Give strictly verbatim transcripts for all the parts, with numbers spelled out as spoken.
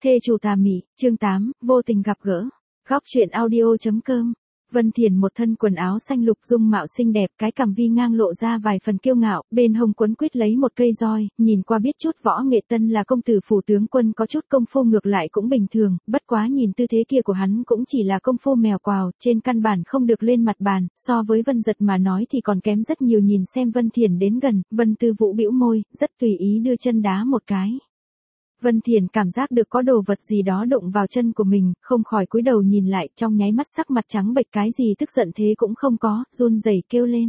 Thê chủ tà mị, chương tám, vô tình gặp gỡ. Góc truyện audio.com. Vân Thiền một thân quần áo xanh lục dung mạo xinh đẹp, cái cằm vi ngang lộ ra vài phần kiêu ngạo, bên hông quấn quýt lấy một cây roi, nhìn qua biết chút võ nghệ, tân là công tử phủ tướng quân, có chút công phu ngược lại cũng bình thường, bất quá nhìn tư thế kia của hắn cũng chỉ là công phu mèo quào, trên căn bản không được lên mặt bàn, so với Vân Giật mà nói thì còn kém rất nhiều. Nhìn xem Vân Thiền đến gần, Vân Tư Vũ bĩu môi, rất tùy ý đưa chân đá một cái. Vân Thiền cảm giác được có đồ vật gì đó đụng vào chân của mình, không khỏi cúi đầu nhìn lại, trong nháy mắt sắc mặt trắng bệch, cái gì tức giận thế cũng không có, run rẩy kêu lên.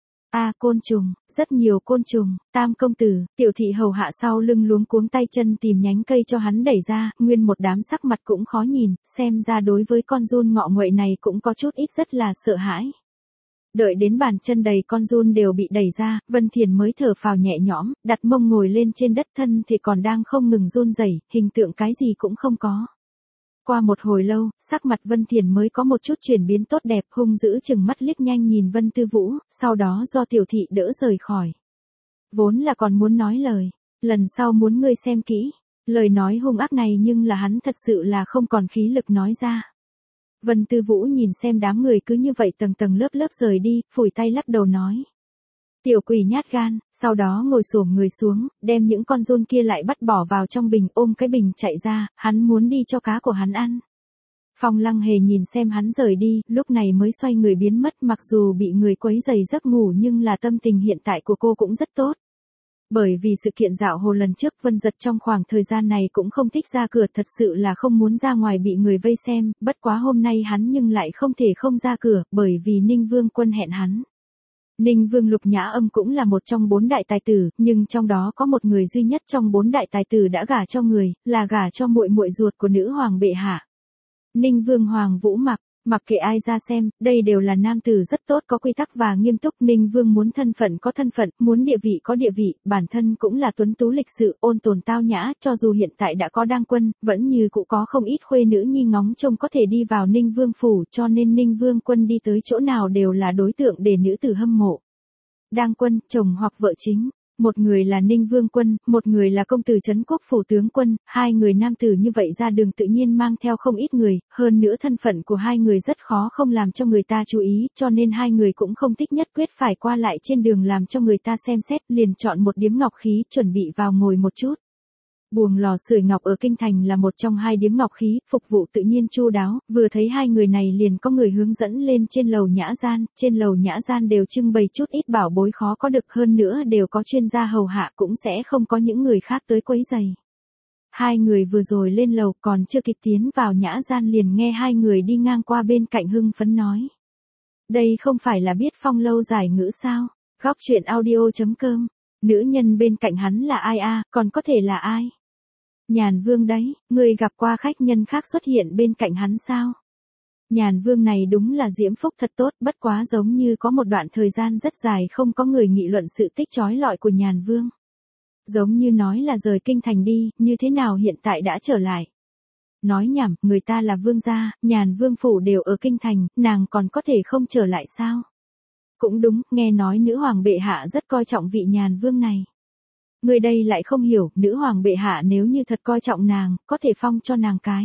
A à, côn trùng, rất nhiều côn trùng. Tam công tử, tiểu thị hầu hạ sau lưng luống cuống tay chân tìm nhánh cây cho hắn đẩy ra, nguyên một đám sắc mặt cũng khó nhìn, xem ra đối với con giun ngọ nguậy này cũng có chút ít rất là sợ hãi. Đợi đến bàn chân đầy con giun đều bị đẩy ra, Vân Thiền mới thở phào nhẹ nhõm, đặt mông ngồi lên trên đất, thân thì còn đang không ngừng run rẩy, hình tượng cái gì cũng không có. Qua một hồi lâu, sắc mặt Vân Thiền mới có một chút chuyển biến tốt đẹp, hung dữ chừng mắt liếc nhanh nhìn Vân Tư Vũ, sau đó do tiểu thị đỡ rời khỏi. Vốn là còn muốn nói lời, lần sau muốn ngươi xem kỹ, lời nói hung ác này nhưng là hắn thật sự là không còn khí lực nói ra. Vân Tư Vũ nhìn xem đám người cứ như vậy tầng tầng lớp lớp rời đi, phủi tay lắc đầu nói. Tiểu quỷ nhát gan, sau đó ngồi xổm người xuống, đem những con giun kia lại bắt bỏ vào trong bình, ôm cái bình chạy ra, hắn muốn đi cho cá của hắn ăn. Phong Lăng Hề nhìn xem hắn rời đi, lúc này mới xoay người biến mất, mặc dù bị người quấy rầy giấc ngủ nhưng là tâm tình hiện tại của cô cũng rất tốt. Bởi vì sự kiện dạo hồ lần trước, Vân Giật trong khoảng thời gian này cũng không thích ra cửa, thật sự là không muốn ra ngoài bị người vây xem, bất quá hôm nay hắn nhưng lại không thể không ra cửa, bởi vì Ninh Vương Quân hẹn hắn. Ninh Vương Lục Nhã Âm cũng là một trong bốn đại tài tử, nhưng trong đó có một người duy nhất trong bốn đại tài tử đã gả cho người, là gả cho muội muội ruột của nữ hoàng bệ hạ. Ninh Vương Hoàng Vũ Mặc. Mặc kệ ai ra xem, đây đều là nam tử rất tốt, có quy tắc và nghiêm túc. Ninh Vương muốn thân phận có thân phận, muốn địa vị có địa vị, bản thân cũng là tuấn tú lịch sự, ôn tồn tao nhã, cho dù hiện tại đã có đang quân, vẫn như cũng có không ít khuê nữ nhi ngóng trông có thể đi vào Ninh Vương phủ, cho nên Ninh Vương Quân đi tới chỗ nào đều là đối tượng để nữ tử hâm mộ. Đang quân, chồng hoặc vợ chính. Một người là Ninh Vương Quân, một người là công tử trấn quốc phủ tướng quân, hai người nam tử như vậy ra đường tự nhiên mang theo không ít người, hơn nữa thân phận của hai người rất khó không làm cho người ta chú ý, cho nên hai người cũng không thích nhất quyết phải qua lại trên đường làm cho người ta xem xét, liền chọn một điếm ngọc khí chuẩn bị vào ngồi một chút. Buồng lò sưởi ngọc ở Kinh Thành là một trong hai điếm ngọc khí, phục vụ tự nhiên chu đáo, vừa thấy hai người này liền có người hướng dẫn lên trên lầu nhã gian, trên lầu nhã gian đều trưng bày chút ít bảo bối khó có được, hơn nữa đều có chuyên gia hầu hạ, cũng sẽ không có những người khác tới quấy rầy. Hai người vừa rồi lên lầu còn chưa kịp tiến vào nhã gian liền nghe hai người đi ngang qua bên cạnh hưng phấn nói. Đây không phải là biết Phong lâu giải ngữ sao? Góc truyện audio.com. Nữ nhân bên cạnh hắn là ai a, à, còn có thể là ai? Nhàn Vương đấy, người gặp qua khách nhân khác xuất hiện bên cạnh hắn sao? Nhàn Vương này đúng là diễm phúc thật tốt, bất quá giống như có một đoạn thời gian rất dài không có người nghị luận sự tích chói lọi của Nhàn Vương. Giống như nói là rời kinh thành đi, như thế nào hiện tại đã trở lại? Nói nhảm, người ta là vương gia, Nhàn Vương phủ đều ở kinh thành, nàng còn có thể không trở lại sao? Cũng đúng, nghe nói nữ hoàng bệ hạ rất coi trọng vị Nhàn Vương này. Người đây lại không hiểu, nữ hoàng bệ hạ nếu như thật coi trọng nàng, có thể phong cho nàng cái.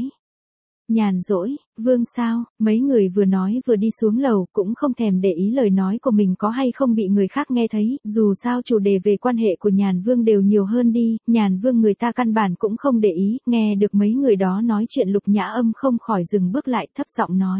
Nhàn rỗi, vương sao, mấy người vừa nói vừa đi xuống lầu, cũng không thèm để ý lời nói của mình có hay không bị người khác nghe thấy, dù sao chủ đề về quan hệ của Nhàn Vương đều nhiều hơn đi, Nhàn Vương người ta căn bản cũng không để ý, nghe được mấy người đó nói chuyện Lục Nhã Âm không khỏi dừng bước lại thấp giọng nói.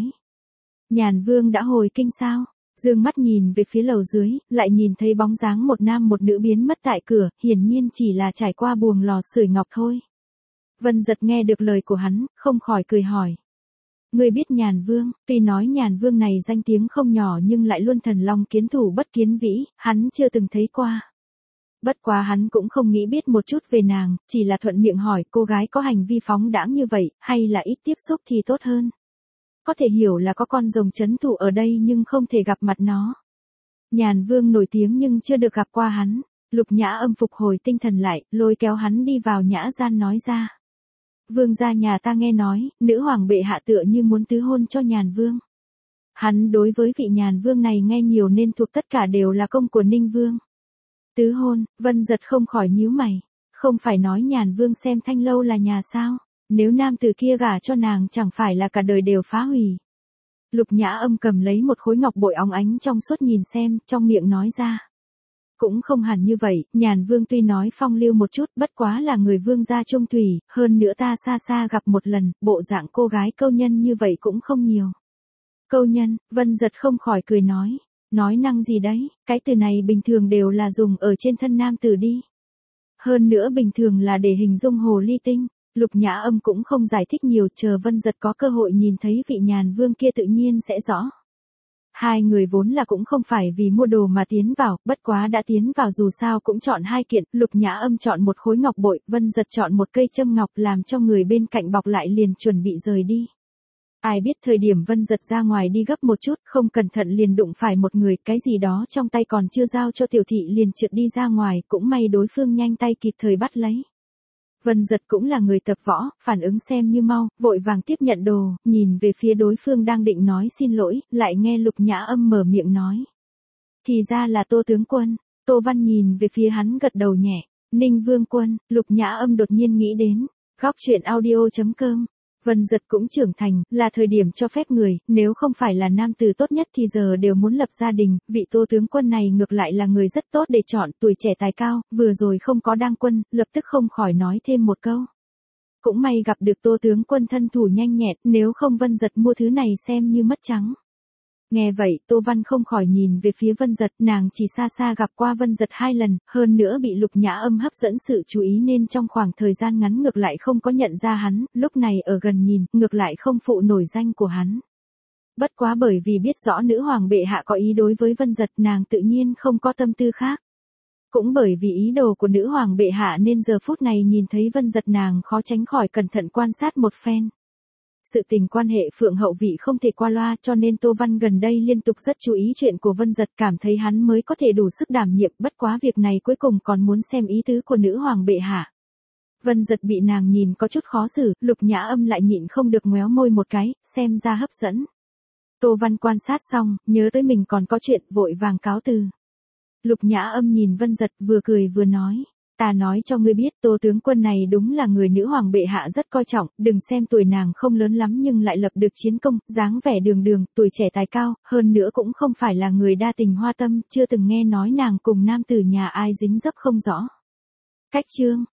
Nhàn Vương đã hồi kinh sao? Dương mắt nhìn về phía lầu dưới, lại nhìn thấy bóng dáng một nam một nữ biến mất tại cửa, hiển nhiên chỉ là trải qua buồng lò sưởi ngọc thôi. Vân Giật nghe được lời của hắn, không khỏi cười hỏi. Ngươi biết Nhàn Vương, tuy nói Nhàn Vương này danh tiếng không nhỏ nhưng lại luôn thần long kiến thủ bất kiến vĩ, hắn chưa từng thấy qua. Bất quá hắn cũng không nghĩ biết một chút về nàng, chỉ là thuận miệng hỏi cô gái có hành vi phóng đãng như vậy, hay là ít tiếp xúc thì tốt hơn. Có thể hiểu là có con rồng trấn thủ ở đây nhưng không thể gặp mặt nó. Nhàn Vương nổi tiếng nhưng chưa được gặp qua hắn. Lục Nhã Âm phục hồi tinh thần lại, lôi kéo hắn đi vào nhã gian nói ra. Vương gia nhà ta nghe nói, nữ hoàng bệ hạ tựa như muốn tứ hôn cho Nhàn Vương. Hắn đối với vị Nhàn Vương này nghe nhiều nên thuộc tất cả đều là công của Ninh Vương. Tứ hôn, Vân Giật không khỏi nhíu mày. Không phải nói Nhàn Vương xem Thanh lâu là nhà sao? Nếu nam tử kia gả cho nàng chẳng phải là cả đời đều phá hủy. Lục Nhã Âm cầm lấy một khối ngọc bội óng ánh trong suốt nhìn xem, trong miệng nói ra. Cũng không hẳn như vậy, Nhàn Vương tuy nói phong lưu một chút, bất quá là người vương gia trung thủy, hơn nữa ta xa xa gặp một lần, bộ dạng cô gái câu nhân như vậy cũng không nhiều. Câu nhân, Vân Giật không khỏi cười nói. Nói năng gì đấy, cái từ này bình thường đều là dùng ở trên thân nam tử đi. Hơn nữa bình thường là để hình dung hồ ly tinh. Lục Nhã Âm cũng không giải thích nhiều, chờ Vân Giật có cơ hội nhìn thấy vị Nhàn Vương kia tự nhiên sẽ rõ. Hai người vốn là cũng không phải vì mua đồ mà tiến vào, bất quá đã tiến vào dù sao cũng chọn hai kiện, Lục Nhã Âm chọn một khối ngọc bội, Vân Giật chọn một cây châm ngọc làm cho người bên cạnh bọc lại liền chuẩn bị rời đi. Ai biết thời điểm Vân Giật ra ngoài đi gấp một chút, không cẩn thận liền đụng phải một người, cái gì đó trong tay còn chưa giao cho tiểu thị liền trượt đi ra ngoài, cũng may đối phương nhanh tay kịp thời bắt lấy. Vân Giật cũng là người tập võ, phản ứng xem như mau, vội vàng tiếp nhận đồ, nhìn về phía đối phương đang định nói xin lỗi, lại nghe Lục Nhã Âm mở miệng nói. Thì ra là Tô tướng quân. Tô Văn nhìn về phía hắn gật đầu nhẹ. Ninh Vương quân, Lục Nhã Âm đột nhiên nghĩ đến. Góc truyện audio chấm com. Vân Giật cũng trưởng thành, là thời điểm cho phép người, nếu không phải là nam tử tốt nhất thì giờ đều muốn lập gia đình, vị Tô tướng quân này ngược lại là người rất tốt để chọn, tuổi trẻ tài cao, vừa rồi không có đang quân, lập tức không khỏi nói thêm một câu. Cũng may gặp được Tô tướng quân thân thủ nhanh nhẹn, nếu không Vân Giật mua thứ này xem như mất trắng. Nghe vậy, Tô Văn không khỏi nhìn về phía Vân Giật, nàng chỉ xa xa gặp qua Vân Giật hai lần, hơn nữa bị Lục Nhã Âm hấp dẫn sự chú ý nên trong khoảng thời gian ngắn ngược lại không có nhận ra hắn, lúc này ở gần nhìn, ngược lại không phụ nổi danh của hắn. Bất quá bởi vì biết rõ nữ hoàng bệ hạ có ý đối với Vân Giật, nàng tự nhiên không có tâm tư khác. Cũng bởi vì ý đồ của nữ hoàng bệ hạ nên giờ phút này nhìn thấy Vân Giật nàng khó tránh khỏi cẩn thận quan sát một phen. Sự tình quan hệ Phượng hậu vị không thể qua loa cho nên Tô Văn gần đây liên tục rất chú ý chuyện của Vân Giật, cảm thấy hắn mới có thể đủ sức đảm nhiệm, bất quá việc này cuối cùng còn muốn xem ý tứ của nữ hoàng bệ hạ. Vân Giật bị nàng nhìn có chút khó xử, Lục Nhã Âm lại nhịn không được ngoéo môi một cái, xem ra hấp dẫn. Tô Văn quan sát xong, nhớ tới mình còn có chuyện, vội vàng cáo từ. Lục Nhã Âm nhìn Vân Giật vừa cười vừa nói. Ta nói cho ngươi biết, Tô tướng quân này đúng là người nữ hoàng bệ hạ rất coi trọng, đừng xem tuổi nàng không lớn lắm nhưng lại lập được chiến công, dáng vẻ đường đường, tuổi trẻ tài cao, hơn nữa cũng không phải là người đa tình hoa tâm, chưa từng nghe nói nàng cùng nam tử nhà ai dính dấp không rõ. Cách chương